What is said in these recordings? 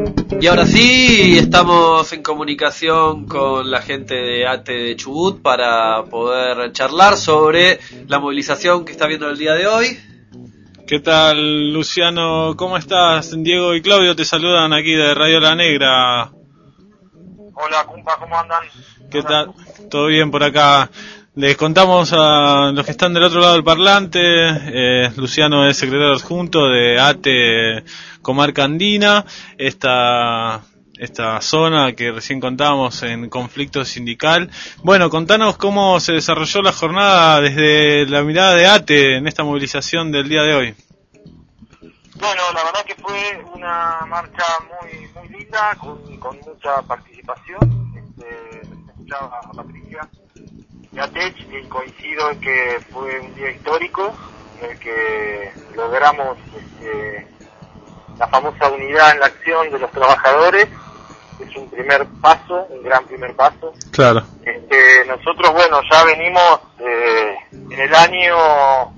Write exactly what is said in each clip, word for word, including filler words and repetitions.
Y ahora sí, estamos en comunicación con la gente de ATE de Chubut para poder charlar sobre la movilización que está viendo el día de hoy. ¿Qué tal, Luciano? ¿Cómo estás? Diego y Claudio te saludan aquí de Radio La Negra. Hola, compa, ¿cómo andan? ¿Qué tal? ¿Todo bien por acá? Les contamos a los que están del otro lado del parlante, eh, Luciano es secretario adjunto de ATE Comarca Andina, esta, esta zona que recién contábamos en conflicto sindical. Bueno, contanos cómo se desarrolló la jornada desde la mirada de ATE en esta movilización del día de hoy. Bueno, la verdad que fue una marcha muy muy linda, con, con mucha participación. Este, escuchaba a Patricia y a Tech, y coincido en que fue un día histórico en el que logramos este, la famosa unidad en la acción de los trabajadores. Es un primer paso, un gran primer paso. Claro. Este, nosotros, bueno, ya venimos eh, en el año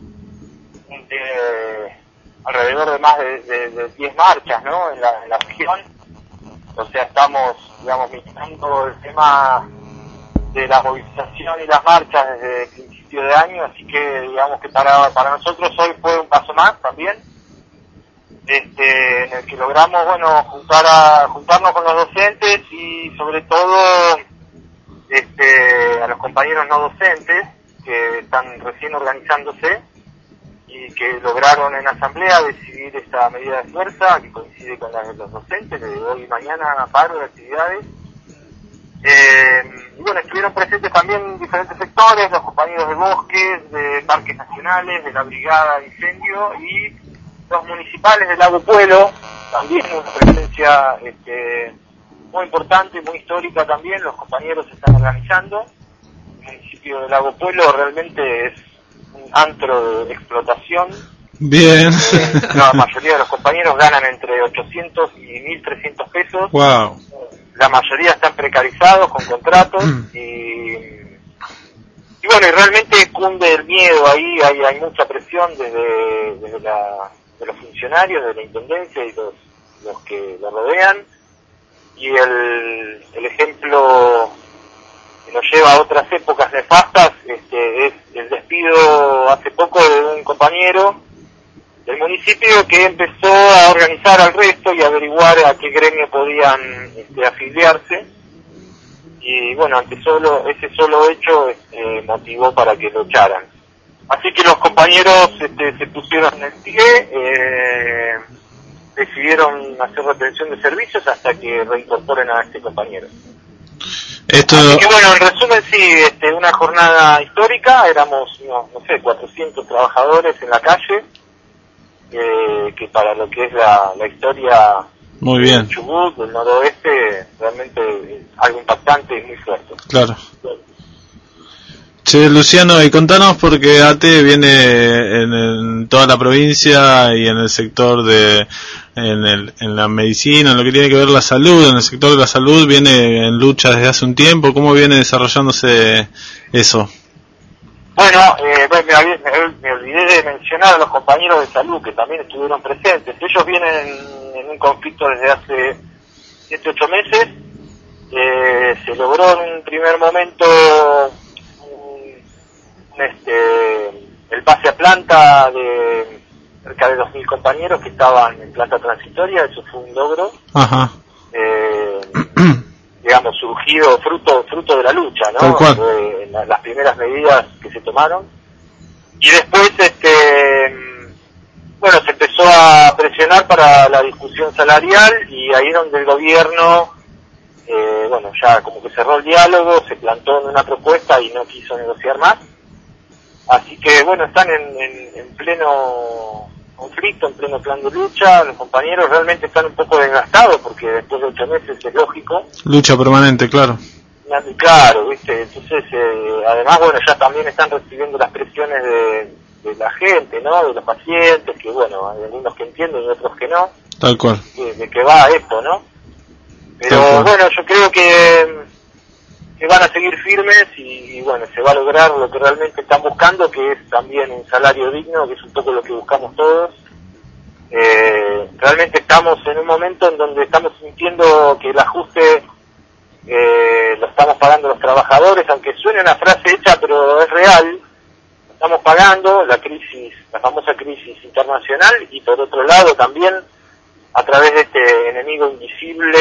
de alrededor de más de, de, de diez marchas, ¿no? En la, en la región. O sea, estamos, digamos, militando el tema de la movilización y las marchas desde el principio de año, así que digamos que para para nosotros hoy fue un paso más también, este en el que logramos, bueno, juntar a juntarnos con los docentes y sobre todo este a los compañeros no docentes que están recién organizándose y que lograron en asamblea decidir esta medida de fuerza que coincide con la de los docentes de hoy y mañana, paro de actividades. Eh, y bueno, estuvieron presentes también diferentes sectores, los compañeros de bosques, de parques nacionales, de la brigada de incendio y los municipales de Lago Puelo, también una presencia este, muy importante, muy histórica también, los compañeros se están organizando. El municipio de Lago Puelo realmente es un antro de explotación. Bien. Eh, la mayoría de los compañeros ganan entre ochocientos y mil trescientos pesos. Wow. La mayoría están precarizados con contratos y, y bueno, y realmente cunde el miedo ahí, hay, hay mucha presión desde, desde la, de los funcionarios, de la intendencia y los, los que la rodean, y el, el ejemplo que nos lleva a otras épocas nefastas este, es el despido hace poco de un compañero del municipio que empezó a organizar al resto y a averiguar a qué gremio podían este, afiliarse, y bueno, ante solo ese solo hecho este, motivó para que lo echaran. Así que los compañeros este, se pusieron en el pie, eh, decidieron hacer retención de servicios hasta que reincorporen a este compañero. Esto... Así que bueno, en resumen sí, este, una jornada histórica, éramos no, no sé, cuatrocientos trabajadores en la calle. Eh, que para lo que es la, la historia muy bien. de Chubut, del noroeste, realmente es algo impactante y muy fuerte. Claro. Che, Luciano, y contanos porque ATE viene en, en toda la provincia y en el sector de, en, el, en la medicina, en lo que tiene que ver la salud, en el sector de la salud viene en lucha desde hace un tiempo. ¿Cómo viene desarrollándose eso? Bueno, eh, me, me, me olvidé de mencionar a los compañeros de salud que también estuvieron presentes. Ellos vienen en, en un conflicto desde hace siete ocho meses. Eh, se logró en un primer momento un, un, este, el pase a planta de cerca de dos mil compañeros que estaban en planta transitoria. Eso fue un logro. Ajá. Eh, digamos, surgido, fruto fruto de la lucha, ¿no? Tal cual. De la, las primeras medidas que se tomaron. Y después, este, bueno, se empezó a presionar para la discusión salarial y ahí donde el gobierno, eh, bueno, ya como que cerró el diálogo, se plantó en una propuesta y no quiso negociar más. Así que, bueno, están en, en, en pleno conflicto, en pleno plan de lucha. Los compañeros realmente están un poco desgastados porque después de ocho meses es lógico. Lucha permanente, claro. Claro, viste, entonces, eh, además, bueno, ya también están recibiendo las presiones de, de la gente, ¿no? De los pacientes, que bueno, hay algunos que entienden y otros que no. Tal cual. De, de que va esto, ¿no? Pero bueno, yo creo que, que van a seguir firmes y, y bueno, se va a lograr lo que realmente están buscando, que es también un salario digno, que es un poco lo que buscamos todos. Eh, realmente estamos en un momento en donde estamos sintiendo que el ajuste eh, lo estamos pagando los trabajadores, aunque suene una frase hecha, pero es real. Estamos pagando la crisis, la famosa crisis internacional, y por otro lado también a través de este enemigo invisible,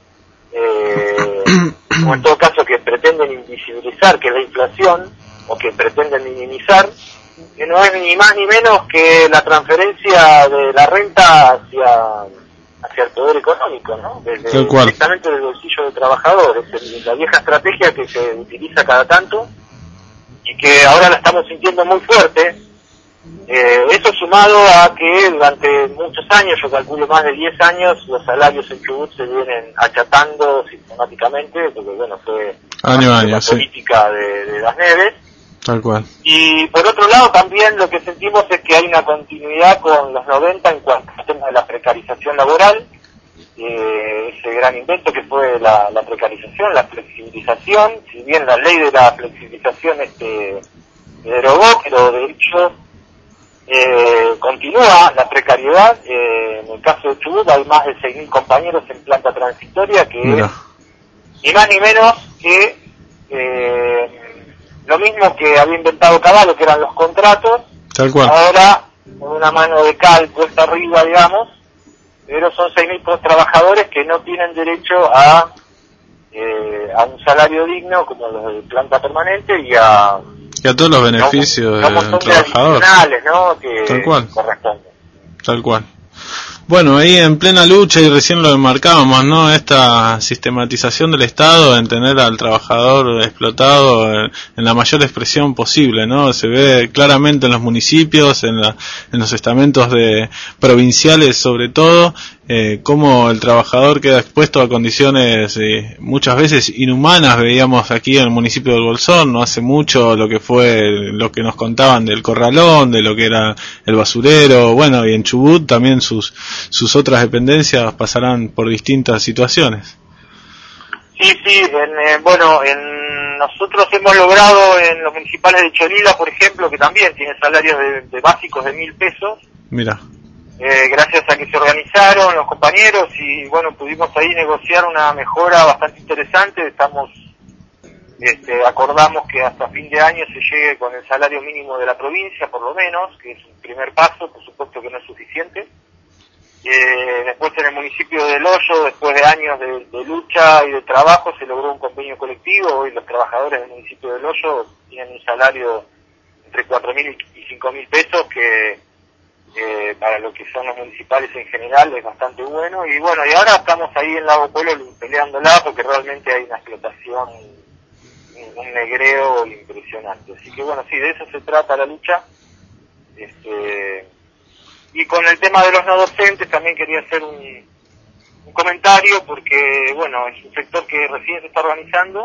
eh, o en todo caso que pretenden invisibilizar, que es la inflación, o que pretenden minimizar, que no es ni más ni menos que la transferencia de la renta hacia hacia el poder económico, ¿no? Desde, directamente del bolsillo del trabajador. Es la vieja estrategia que se utiliza cada tanto y que ahora la estamos sintiendo muy fuerte. Eh, eso sumado a que durante muchos años, yo calculo más de diez años, los salarios en Chubut se vienen achatando sistemáticamente, porque bueno, fue año a año, la sí. política de, de las Neves. Tal cual. Y por otro lado también lo que sentimos es que hay una continuidad con los noventa en cuanto al tema de la precarización laboral, eh, ese gran invento que fue la, la precarización, la flexibilización. Si bien la ley de la flexibilización este derogó, pero de hecho eh, continúa la precariedad. Eh, en el caso de Chubut hay más de seis mil compañeros en planta transitoria, que Mira. es ni más ni menos que eh, lo mismo que había inventado Cavallo, que eran los contratos. Tal cual. Ahora, con una mano de cal puesta arriba, digamos, pero son seis mil trabajadores que no tienen derecho a eh, a un salario digno como los de planta permanente y a, y a todos los beneficios no, no del trabajador. ¿no? Que Tal cual. corresponden. Tal cual. Bueno, ahí en plena lucha, y recién lo enmarcábamos, ¿no? Esta sistematización del Estado en tener al trabajador explotado en, en la mayor expresión posible, ¿no? Se ve claramente en los municipios, en, la, en los estamentos de provinciales sobre todo, eh, cómo el trabajador queda expuesto a condiciones eh, muchas veces inhumanas. Veíamos aquí en el municipio del Bolsón, no hace mucho, lo que fue lo que nos contaban del corralón, de lo que era el basurero, bueno, y en Chubut también sus sus otras dependencias pasarán por distintas situaciones. Sí, sí, en, eh, bueno, en, nosotros hemos logrado en los municipales de Cholila, por ejemplo, que también tiene salarios de, de básicos de mil pesos. Mira. Eh, gracias a que se organizaron los compañeros y bueno, pudimos ahí negociar una mejora bastante interesante. Estamos, este, acordamos que hasta fin de año se llegue con el salario mínimo de la provincia, por lo menos, que es un primer paso, por supuesto que no es suficiente. Eh, después en el municipio del Hoyo, después de años de, de lucha y de trabajo, se logró un convenio colectivo. Hoy los trabajadores del municipio del Hoyo tienen un salario entre cuatro mil y cinco mil pesos, que eh, para lo que son los municipales en general es bastante bueno. Y bueno, y ahora estamos ahí en Lago Pueblo peleándola, porque realmente hay una explotación, un, un negreo impresionante. Así que bueno, sí, de eso se trata la lucha. Este... Y con el tema de los no docentes también quería hacer un, un comentario, porque bueno, es un sector que recién se está organizando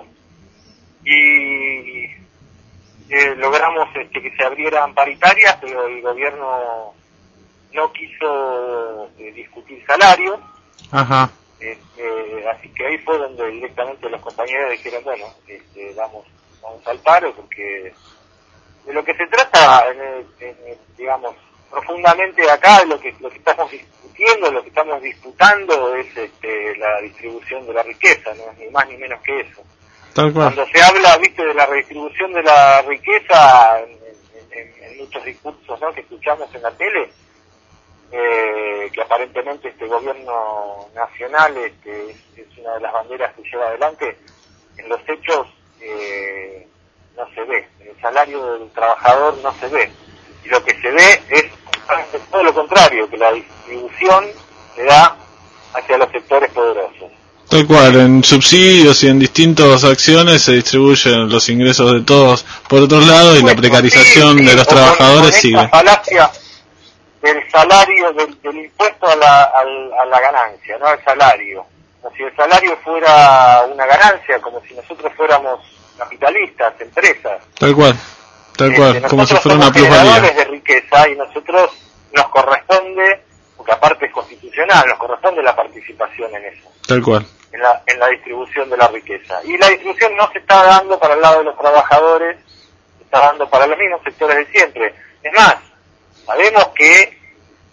y eh, logramos este, que se abrieran paritarias, pero el gobierno no quiso eh, discutir salarios. Ajá. Este, así que ahí fue donde directamente los compañeros dijeron, bueno, este, vamos, vamos al paro, porque de lo que se trata, en el, en el, digamos, profundamente acá, lo que lo que estamos discutiendo, lo que estamos disputando es este, la distribución de la riqueza, no es ni más ni menos que eso. Tal cual. Cuando se habla, viste, de la redistribución de la riqueza en, en, en muchos discursos, ¿no?, que escuchamos en la tele, eh, que aparentemente este gobierno nacional este, es, es una de las banderas que lleva adelante, en los hechos eh, no se ve, en el salario del trabajador no se ve. Y lo que se ve es todo lo contrario, que la distribución se da hacia los sectores poderosos. Tal cual, en subsidios y en distintas acciones se distribuyen los ingresos de todos por otro lado, y la precarización sí, sí, de los con, trabajadores con sigue. La falacia del salario, del, del impuesto a la, al, a la ganancia, no al salario. Como si el salario fuera una ganancia, como si nosotros fuéramos capitalistas, empresas. Tal cual. Tal cual, este, como si fuera una plusvalía. plusvalía. De riqueza, y nosotros nos corresponde, porque aparte es constitucional, nos corresponde la participación en eso. Tal cual. En la, en la distribución de la riqueza. Y la distribución no se está dando para el lado de los trabajadores, se está dando para los mismos sectores de siempre. Es más, sabemos que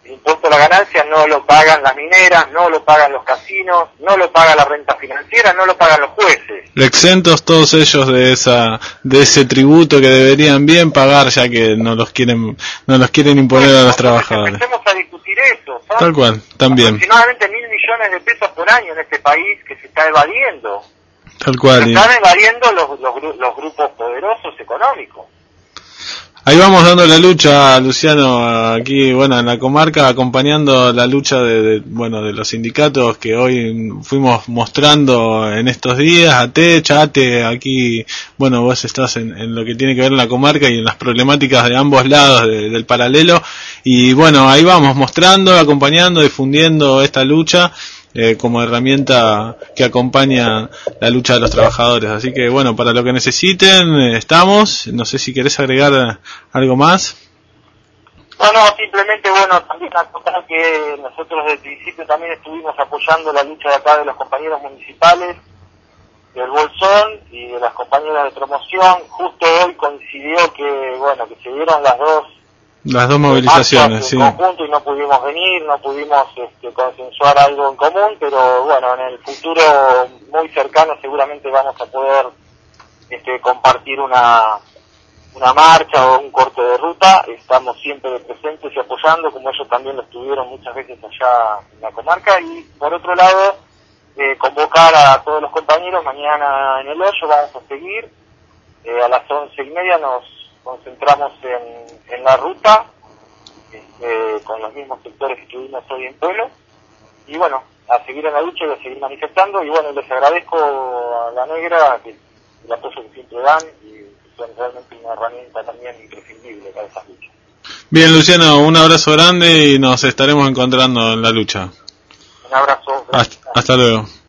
El impuesto a la ganancia no lo pagan las mineras, no lo pagan los casinos, no lo paga la renta financiera, no lo pagan los jueces. Exentos todos ellos de esa de ese tributo que deberían bien pagar, ya que no los quieren no los quieren imponer bueno, a los trabajadores. Empecemos a discutir eso. Son Tal cual, también. Aproximadamente mil millones de pesos por año en este país que se está evadiendo. Tal cual. Se están evadiendo los, los, los grupos poderosos económicos. Ahí vamos dando la lucha, Luciano, aquí, bueno, en la comarca, acompañando la lucha de, de bueno, de los sindicatos que hoy fuimos mostrando en estos días, ATE, CHATE, aquí, bueno, vos estás en, en lo que tiene que ver en la comarca y en las problemáticas de ambos lados de, del paralelo, y bueno, ahí vamos mostrando, acompañando, difundiendo esta lucha, Eh, como herramienta que acompaña la lucha de los trabajadores. Así que bueno, para lo que necesiten, eh, estamos. No sé si querés agregar algo más. No, no, simplemente, bueno, también acotar que nosotros desde el principio también estuvimos apoyando la lucha de acá de los compañeros municipales del Bolsón y de las compañeras de promoción. Justo hoy coincidió que, bueno, que se dieron las dos Las dos movilizaciones, sí. En conjunto y no pudimos venir, no pudimos este, consensuar algo en común, pero bueno, en el futuro muy cercano seguramente vamos a poder este, compartir una una marcha o un corte de ruta. Estamos siempre presentes y apoyando, como ellos también lo estuvieron muchas veces allá en la comarca. Y por otro lado, eh, convocar a todos los compañeros, mañana en el Hoyo vamos a seguir, eh, a las once y media nos concentramos en, en la ruta, eh, con los mismos sectores que tuvimos hoy en Pueblo, y bueno, a seguir en la lucha y a seguir manifestando, y bueno, les agradezco a la Negra que, el apoyo que siempre dan, y que son realmente una herramienta también imprescindible para esas luchas. Bien, Luciano, un abrazo grande y nos estaremos encontrando en la lucha. Un abrazo. Hasta, hasta luego.